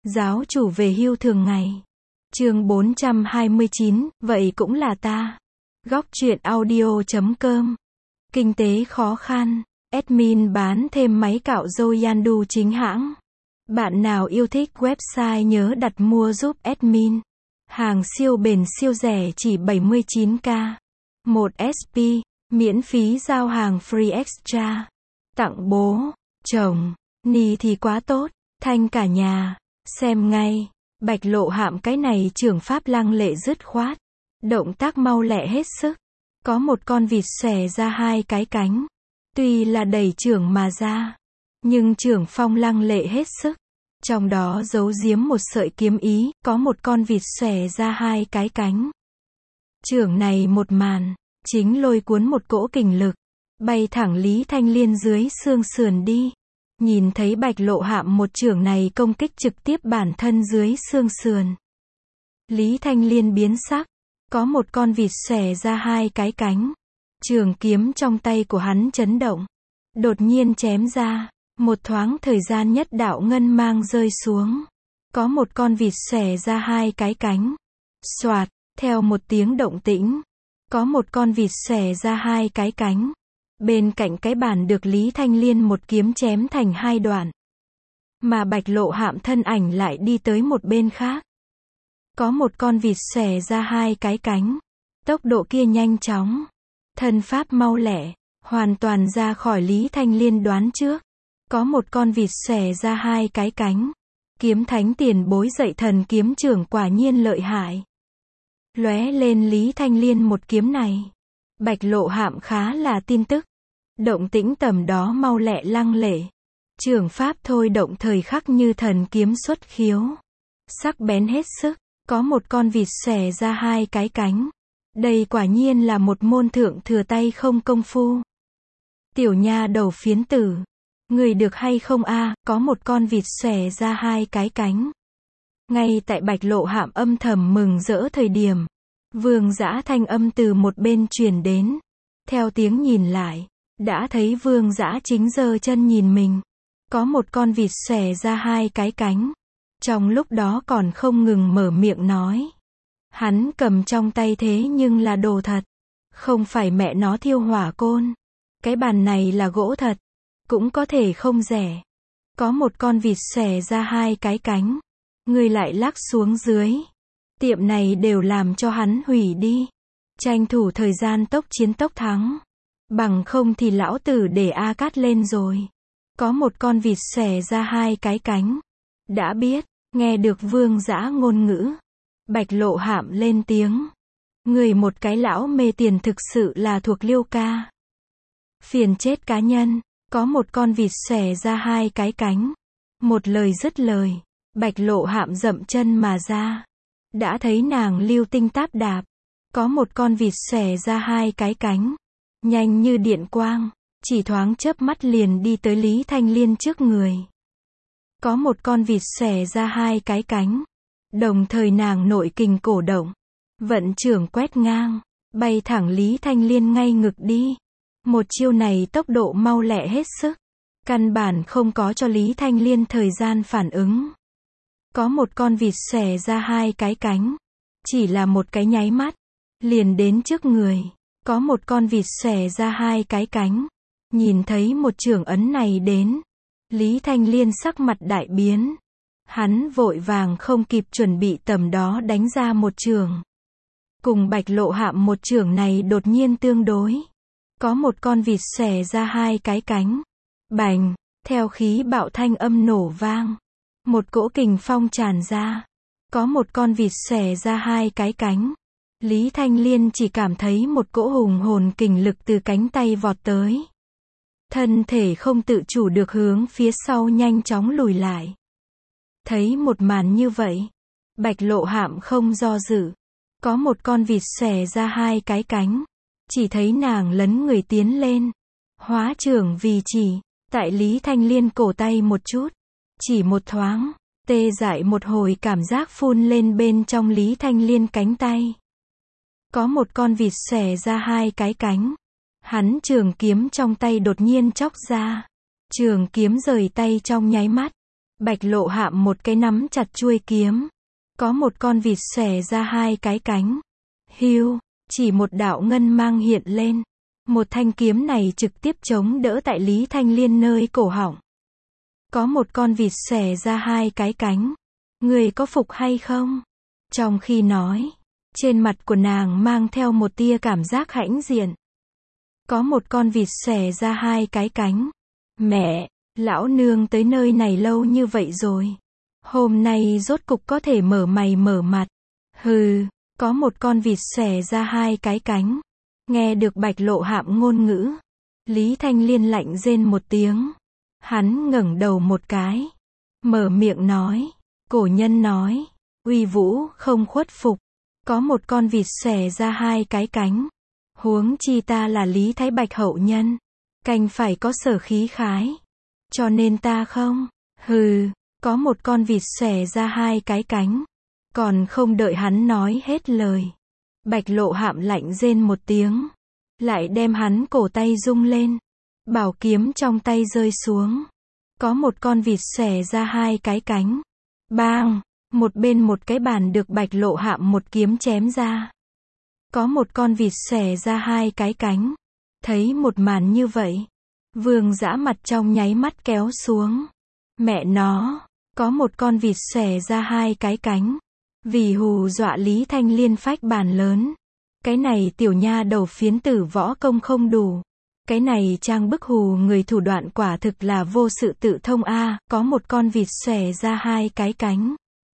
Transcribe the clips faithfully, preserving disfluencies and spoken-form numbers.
Giáo chủ về hưu thường ngày. Chương bốn trăm hai mươi chín, vậy cũng là ta. Góc truyện audio chấm com. Kinh tế khó khăn. Admin bán thêm máy cạo râu Yandu chính hãng. Bạn nào yêu thích website nhớ đặt mua giúp admin. Hàng siêu bền siêu rẻ chỉ bảy mươi chín k. một ét pê, miễn phí giao hàng free extra. Tặng bố, chồng, ni thì quá tốt, thanh cả nhà. Xem ngay, Bạch Lộ Hạm cái này trưởng pháp lăng lệ dứt khoát. Động tác mau lẹ hết sức. Có một con vịt xòe ra hai cái cánh. Tuy là đẩy trưởng mà ra, nhưng trưởng phong lăng lệ hết sức. Trong đó giấu giếm một sợi kiếm ý, có một con vịt xòe ra hai cái cánh. Trưởng này một màn, chính lôi cuốn một cỗ kình lực, bay thẳng Lý Thanh Liên dưới xương sườn đi. Nhìn thấy Bạch Lộ Hạm một chưởng này công kích trực tiếp bản thân dưới xương sườn. Lý Thanh Liên biến sắc, có một con vịt xòe ra hai cái cánh. Trường kiếm trong tay của hắn chấn động, đột nhiên chém ra, một thoáng thời gian nhất đạo ngân mang rơi xuống. Có một con vịt xòe ra hai cái cánh. Soạt, theo một tiếng động tĩnh, có một con vịt xòe ra hai cái cánh. Bên cạnh cái bàn được Lý Thanh Liên một kiếm chém thành hai đoạn. Mà Bạch Lộ Hạm thân ảnh lại đi tới một bên khác. Có một con vịt xòe ra hai cái cánh. Tốc độ kia nhanh chóng, thân pháp mau lẹ, hoàn toàn ra khỏi Lý Thanh Liên đoán trước. Có một con vịt xòe ra hai cái cánh. Kiếm thánh tiền bối dạy thần kiếm trưởng quả nhiên lợi hại. Lóe lên Lý Thanh Liên một kiếm này, Bạch Lộ Hạm khá là tin tức. Động tĩnh tầm đó mau lẹ lăng lệ. Trưởng pháp thôi động thời khắc như thần kiếm xuất khiếu. Sắc bén hết sức, có một con vịt xòe ra hai cái cánh. Đây quả nhiên là một môn thượng thừa tay không công phu. Tiểu nha đầu phiến tử, người được hay không a, có một con vịt xòe ra hai cái cánh. Ngay tại Bạch Lộ Hạm âm thầm mừng rỡ thời điểm, Vương Dã thanh âm từ một bên truyền đến. Theo tiếng nhìn lại, đã thấy Vương Dã chính giơ chân nhìn mình. Có một con vịt xòe ra hai cái cánh. Trong lúc đó còn không ngừng mở miệng nói. Hắn cầm trong tay thế nhưng là đồ thật, không phải mẹ nó thiêu hỏa côn. Cái bàn này là gỗ thật, cũng có thể không rẻ. Có một con vịt xòe ra hai cái cánh, người lại lắc xuống dưới. Tiệm này đều làm cho hắn hủy đi. Tranh thủ thời gian tốc chiến tốc thắng. Bằng không thì lão tử để A Cát lên rồi. Có một con vịt xòe ra hai cái cánh. Đã biết, nghe được Vương Dã ngôn ngữ, Bạch Lộ Hạm lên tiếng. Người một cái lão mê tiền thực sự là thuộc Liêu ca. Phiền chết cá nhân, có một con vịt xòe ra hai cái cánh. Một lời dứt lời, Bạch Lộ Hạm dậm chân mà ra. Đã thấy nàng lưu tinh táp đạp. Có một con vịt xòe ra hai cái cánh. Nhanh như điện quang, chỉ thoáng chớp mắt liền đi tới Lý Thanh Liên trước người. Có một con vịt xòe ra hai cái cánh. Đồng thời nàng nội kình cổ động, vận trưởng quét ngang, bay thẳng Lý Thanh Liên ngay ngực đi. Một chiêu này tốc độ mau lẹ hết sức, căn bản không có cho Lý Thanh Liên thời gian phản ứng. Có một con vịt xòe ra hai cái cánh, chỉ là một cái nháy mắt, liền đến trước người. Có một con vịt xòe ra hai cái cánh. Nhìn thấy một chưởng ấn này đến, Lý Thanh Liên sắc mặt đại biến. Hắn vội vàng không kịp chuẩn bị tầm đó đánh ra một chưởng. Cùng Bạch Lộ Hạm một chưởng này đột nhiên tương đối. Có một con vịt xòe ra hai cái cánh. Bành, theo khí bạo thanh âm nổ vang. Một cỗ kình phong tràn ra. Có một con vịt xòe ra hai cái cánh. Lý Thanh Liên chỉ cảm thấy một cỗ hùng hồn kình lực từ cánh tay vọt tới. Thân thể không tự chủ được hướng phía sau nhanh chóng lùi lại. Thấy một màn như vậy, Bạch Lộ Hạm không do dự. Có một con vịt xòe ra hai cái cánh. Chỉ thấy nàng lấn người tiến lên. Hóa trưởng vì chỉ, tại Lý Thanh Liên cổ tay một chút. Chỉ một thoáng, tê dại một hồi cảm giác phun lên bên trong Lý Thanh Liên cánh tay. Có một con vịt xòe ra hai cái cánh. Hắn trường kiếm trong tay đột nhiên chóc ra. Trường kiếm rời tay trong nháy mắt. Bạch Lộ Hạm một cái nắm chặt chuôi kiếm. Có một con vịt xòe ra hai cái cánh. Hiu, chỉ một đạo ngân mang hiện lên. Một thanh kiếm này trực tiếp chống đỡ tại Lý Thanh Liên nơi cổ họng. Có một con vịt xòe ra hai cái cánh. Người có phục hay không? Trong khi nói, trên mặt của nàng mang theo một tia cảm giác hãnh diện. Có một con vịt xòe ra hai cái cánh. Mẹ, lão nương tới nơi này lâu như vậy rồi. Hôm nay rốt cục có thể mở mày mở mặt. Hừ, có một con vịt xòe ra hai cái cánh. Nghe được Bạch Lộ Hạm ngôn ngữ, Lý Thanh Liên lạnh rên một tiếng. Hắn ngẩng đầu một cái, mở miệng nói, cổ nhân nói, uy vũ không khuất phục. Có một con vịt xòe ra hai cái cánh. Huống chi ta là Lý Thái Bạch hậu nhân, canh phải có sở khí khái. Cho nên ta không. Hừ, có một con vịt xòe ra hai cái cánh. Còn không đợi hắn nói hết lời, Bạch Lộ Hạm lạnh rên một tiếng, lại đem hắn cổ tay rung lên. Bảo kiếm trong tay rơi xuống. Có một con vịt xòe ra hai cái cánh. Bang, một bên một cái bàn được Bạch Lộ Hạm một kiếm chém ra. Có một con vịt xòe ra hai cái cánh. Thấy một màn như vậy, Vương Dã mặt trong nháy mắt kéo xuống. Mẹ nó, có một con vịt xòe ra hai cái cánh. Vì hù dọa Lý Thanh Liên phách bàn lớn. Cái này tiểu nha đầu phiến tử võ công không đủ. Cái này trang bức hù người thủ đoạn quả thực là vô sự tự thông a. À, có một con vịt xòe ra hai cái cánh.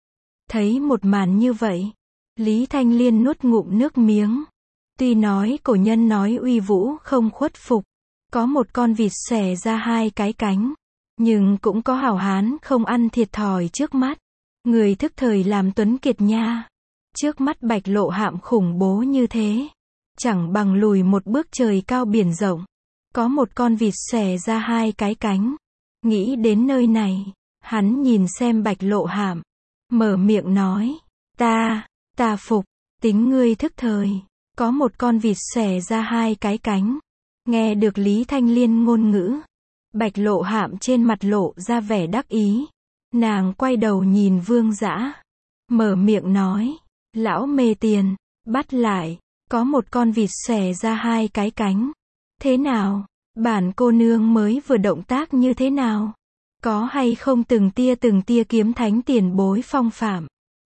Thấy một màn như vậy, Lý Thanh Liên nuốt ngụm nước miếng. Tuy nói cổ nhân nói uy vũ không khuất phục, có một con vịt xòe ra hai cái cánh, nhưng cũng có hảo hán không ăn thiệt thòi trước mắt. Người thức thời làm tuấn kiệt nha. Trước mắt Bạch Lộ Hạm khủng bố như thế, chẳng bằng lùi một bước trời cao biển rộng. Có một con vịt xòe ra hai cái cánh. Nghĩ đến nơi này, hắn nhìn xem Bạch Lộ Hạm, mở miệng nói, ta, ta phục, tính ngươi thức thời. Có một con vịt xòe ra hai cái cánh. Nghe được Lý Thanh Liên ngôn ngữ, Bạch Lộ Hạm trên mặt lộ ra vẻ đắc ý. Nàng quay đầu nhìn Vương Dã, mở miệng nói, lão mê tiền, bắt lại. Có một con vịt xòe ra hai cái cánh. Thế nào, bản cô nương mới vừa động tác như thế nào? Có hay không từng tia từng tia kiếm thánh tiền bối phong phạm?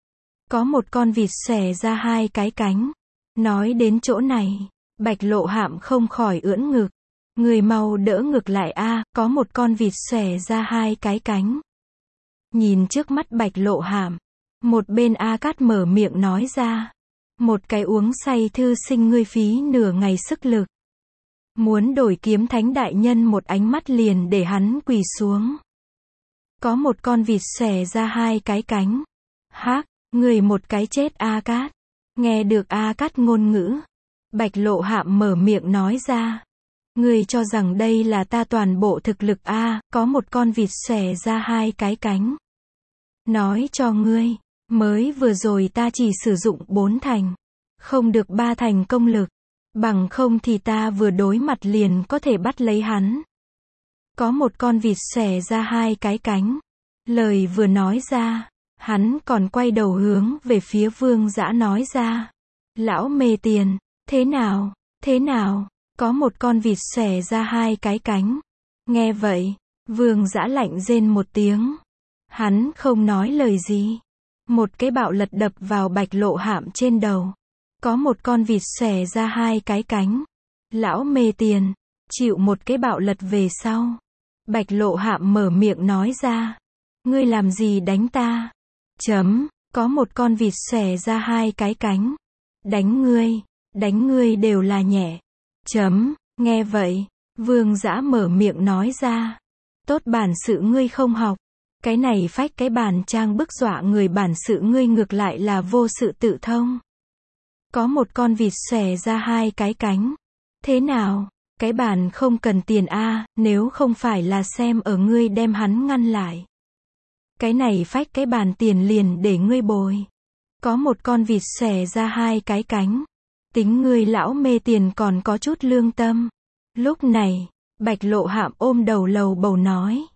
Có một con vịt xòe ra hai cái cánh. Nói đến chỗ này, Bạch Lộ Hạm không khỏi ưỡn ngực. Người mau đỡ ngực lại a. À, có một con vịt xòe ra hai cái cánh. Nhìn trước mắt Bạch Lộ Hạm, một bên A Cát mở miệng nói ra, một cái uống say thư sinh ngươi phí nửa ngày sức lực, muốn đổi kiếm thánh đại nhân một ánh mắt liền để hắn quỳ xuống. Có một con vịt xòe ra hai cái cánh. Hác, người một cái chết A Cát. Nghe được A Cát ngôn ngữ, Bạch Lộ Hạm mở miệng nói ra, ngươi cho rằng đây là ta toàn bộ thực lực a? À, có một con vịt xòe ra hai cái cánh. Nói cho ngươi, mới vừa rồi ta chỉ sử dụng bốn thành, không được ba thành công lực, bằng không thì ta vừa đối mặt liền có thể bắt lấy hắn. Có một con vịt xòe ra hai cái cánh. Lời vừa nói ra, hắn còn quay đầu hướng về phía Vương Dã nói ra, lão mê tiền, thế nào, thế nào, có một con vịt xòe ra hai cái cánh. Nghe vậy, Vương Dã lạnh rên một tiếng. Hắn không nói lời gì. Một cái bạo lật đập vào Bạch Lộ Hạm trên đầu. Có một con vịt xòe ra hai cái cánh. Lão mê tiền, chịu một cái bạo lật về sau. Bạch Lộ Hạm mở miệng nói ra, ngươi làm gì đánh ta? Chấm, có một con vịt xòe ra hai cái cánh. Đánh ngươi, đánh ngươi đều là nhẹ. Chấm, nghe vậy, Vương Dã mở miệng nói ra, tốt bản sự ngươi không học, cái này phách cái bản trang bức dọa người bản sự ngươi ngược lại là vô sự tự thông. Có một con vịt xòe ra hai cái cánh. Thế nào, cái bản không cần tiền a, à, nếu không phải là xem ở ngươi đem hắn ngăn lại. Cái này phách cái bản tiền liền để ngươi bồi. Có một con vịt xòe ra hai cái cánh. Tính ngươi lão mê tiền còn có chút lương tâm. Lúc này, Bạch Lộ Hạm ôm đầu lầu bầu nói,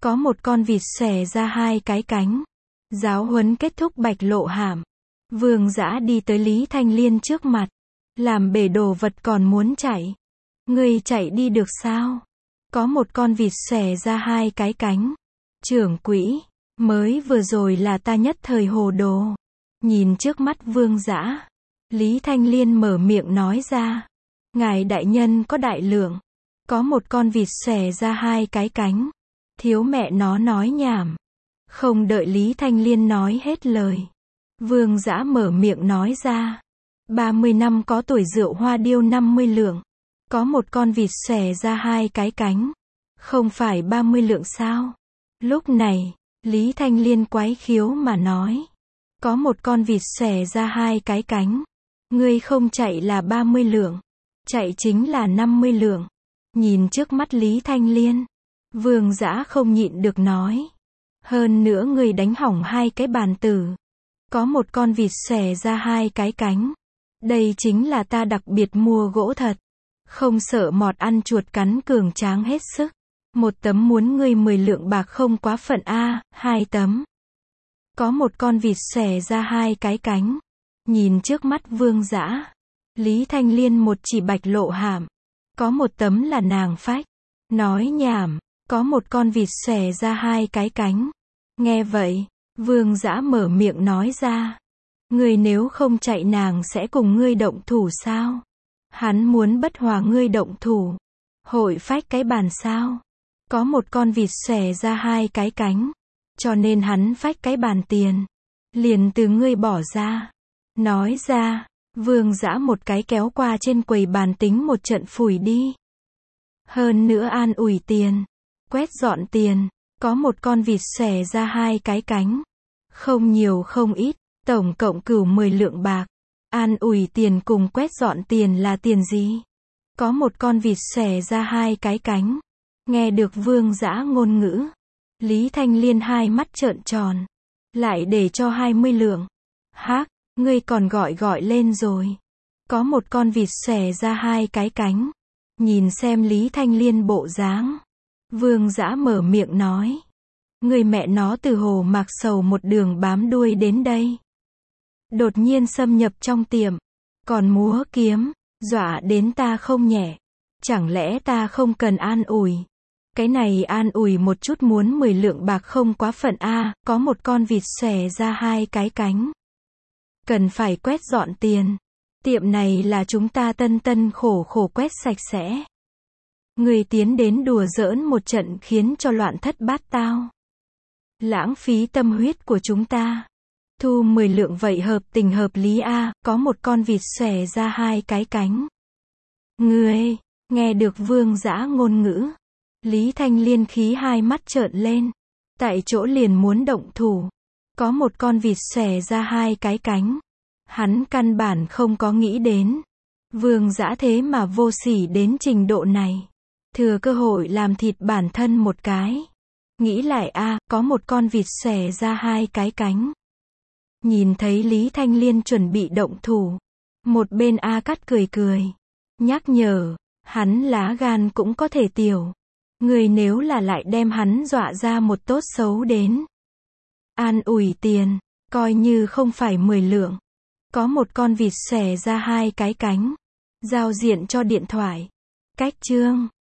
Có một con vịt xòe ra hai cái cánh. Giáo huấn kết thúc Bạch Lộ Hàm. Vương Dã đi tới Lý Thanh Liên trước mặt. Làm bể đồ vật còn muốn chạy. Ngươi chạy đi được sao? Có một con vịt xòe ra hai cái cánh. Trưởng quỹ, mới vừa rồi là ta nhất thời hồ đồ. Nhìn trước mắt Vương Dã, Lý Thanh Liên mở miệng nói ra. Ngài đại nhân có đại lượng. Có một con vịt xòe ra hai cái cánh. Thiếu mẹ nó nói nhảm. Không đợi Lý Thanh Liên nói hết lời. Vương Dã mở miệng nói ra. ba mươi năm có tuổi rượu hoa điêu năm mươi lượng. Có một con vịt xòe ra hai cái cánh. Không phải ba mươi lượng sao? Lúc này, Lý Thanh Liên quái khiếu mà nói. Có một con vịt xòe ra hai cái cánh. Ngươi không chạy là ba mươi lượng. Chạy chính là năm mươi lượng. Nhìn trước mắt Lý Thanh Liên, Vương Dã không nhịn được nói. Hơn nữa ngươi đánh hỏng hai cái bàn tử. Có một con vịt xòe ra hai cái cánh. Đây chính là ta đặc biệt mua gỗ thật. Không sợ mọt ăn chuột cắn cường tráng hết sức. Một tấm muốn ngươi mười lượng bạc không quá phận a, hai tấm. Có một con vịt xòe ra hai cái cánh. Nhìn trước mắt Vương Dã, Lý Thanh Liên một chỉ Bạch Lộ Hàm. Có một tấm là nàng phách. Nói nhảm, có một con vịt xòe ra hai cái cánh. Nghe vậy, Vương Dã mở miệng nói ra. Ngươi nếu không chạy nàng sẽ cùng ngươi động thủ sao? Hắn muốn bất hòa ngươi động thủ. Hội phách cái bàn sao? Có một con vịt xòe ra hai cái cánh. Cho nên hắn phách cái bàn tiền. Liền từ ngươi bỏ ra. Nói ra, Vương Dã một cái kéo qua trên quầy bàn tính một trận phủi đi. Hơn nữa an ủi tiền. Quét dọn tiền. Có một con vịt xòe ra hai cái cánh. Không nhiều không ít. Tổng cộng cửu mười lượng bạc. An ủi tiền cùng quét dọn tiền là tiền gì? Có một con vịt xòe ra hai cái cánh. Nghe được Vương Dã ngôn ngữ, Lý Thanh Liên hai mắt trợn tròn. Lại để cho hai mươi lượng. Hác, ngươi còn gọi gọi lên rồi. Có một con vịt xòe ra hai cái cánh. Nhìn xem Lý Thanh Liên bộ dáng, Vương Dã mở miệng nói. Người mẹ nó từ Hồ Mạc Sầu một đường bám đuôi đến đây. Đột nhiên xâm nhập trong tiệm. Còn múa kiếm, dọa đến ta không nhẹ. Chẳng lẽ ta không cần an ủi? Cái này an ủi một chút muốn mười lượng bạc không quá phận a, có một con vịt xòe ra hai cái cánh. Cần phải quét dọn tiền. Tiệm này là chúng ta tân tân khổ khổ quét sạch sẽ. Người tiến đến đùa giỡn một trận khiến cho loạn thất bát tao. Lãng phí tâm huyết của chúng ta. Thu mười lượng vậy hợp tình hợp lý a, có một con vịt xòe ra hai cái cánh. Ngươi, nghe được Vương Dã ngôn ngữ, Lý Thanh Liên khí hai mắt trợn lên. Tại chỗ liền muốn động thủ. Có một con vịt xòe ra hai cái cánh. Hắn căn bản không có nghĩ đến. Vương Dã thế mà vô sỉ đến trình độ này. Thừa cơ hội làm thịt bản thân một cái. Nghĩ lại a, có một con vịt xòe ra hai cái cánh. Nhìn thấy Lý Thanh Liên chuẩn bị động thủ. Một bên A Cắt cười cười. Nhắc nhở, hắn lá gan cũng có thể tiểu. Người nếu là lại đem hắn dọa ra một tốt xấu đến. An ủi tiền, coi như không phải mười lượng. Có một con vịt xòe ra hai cái cánh. Giao diện cho điện thoại. Cách chương.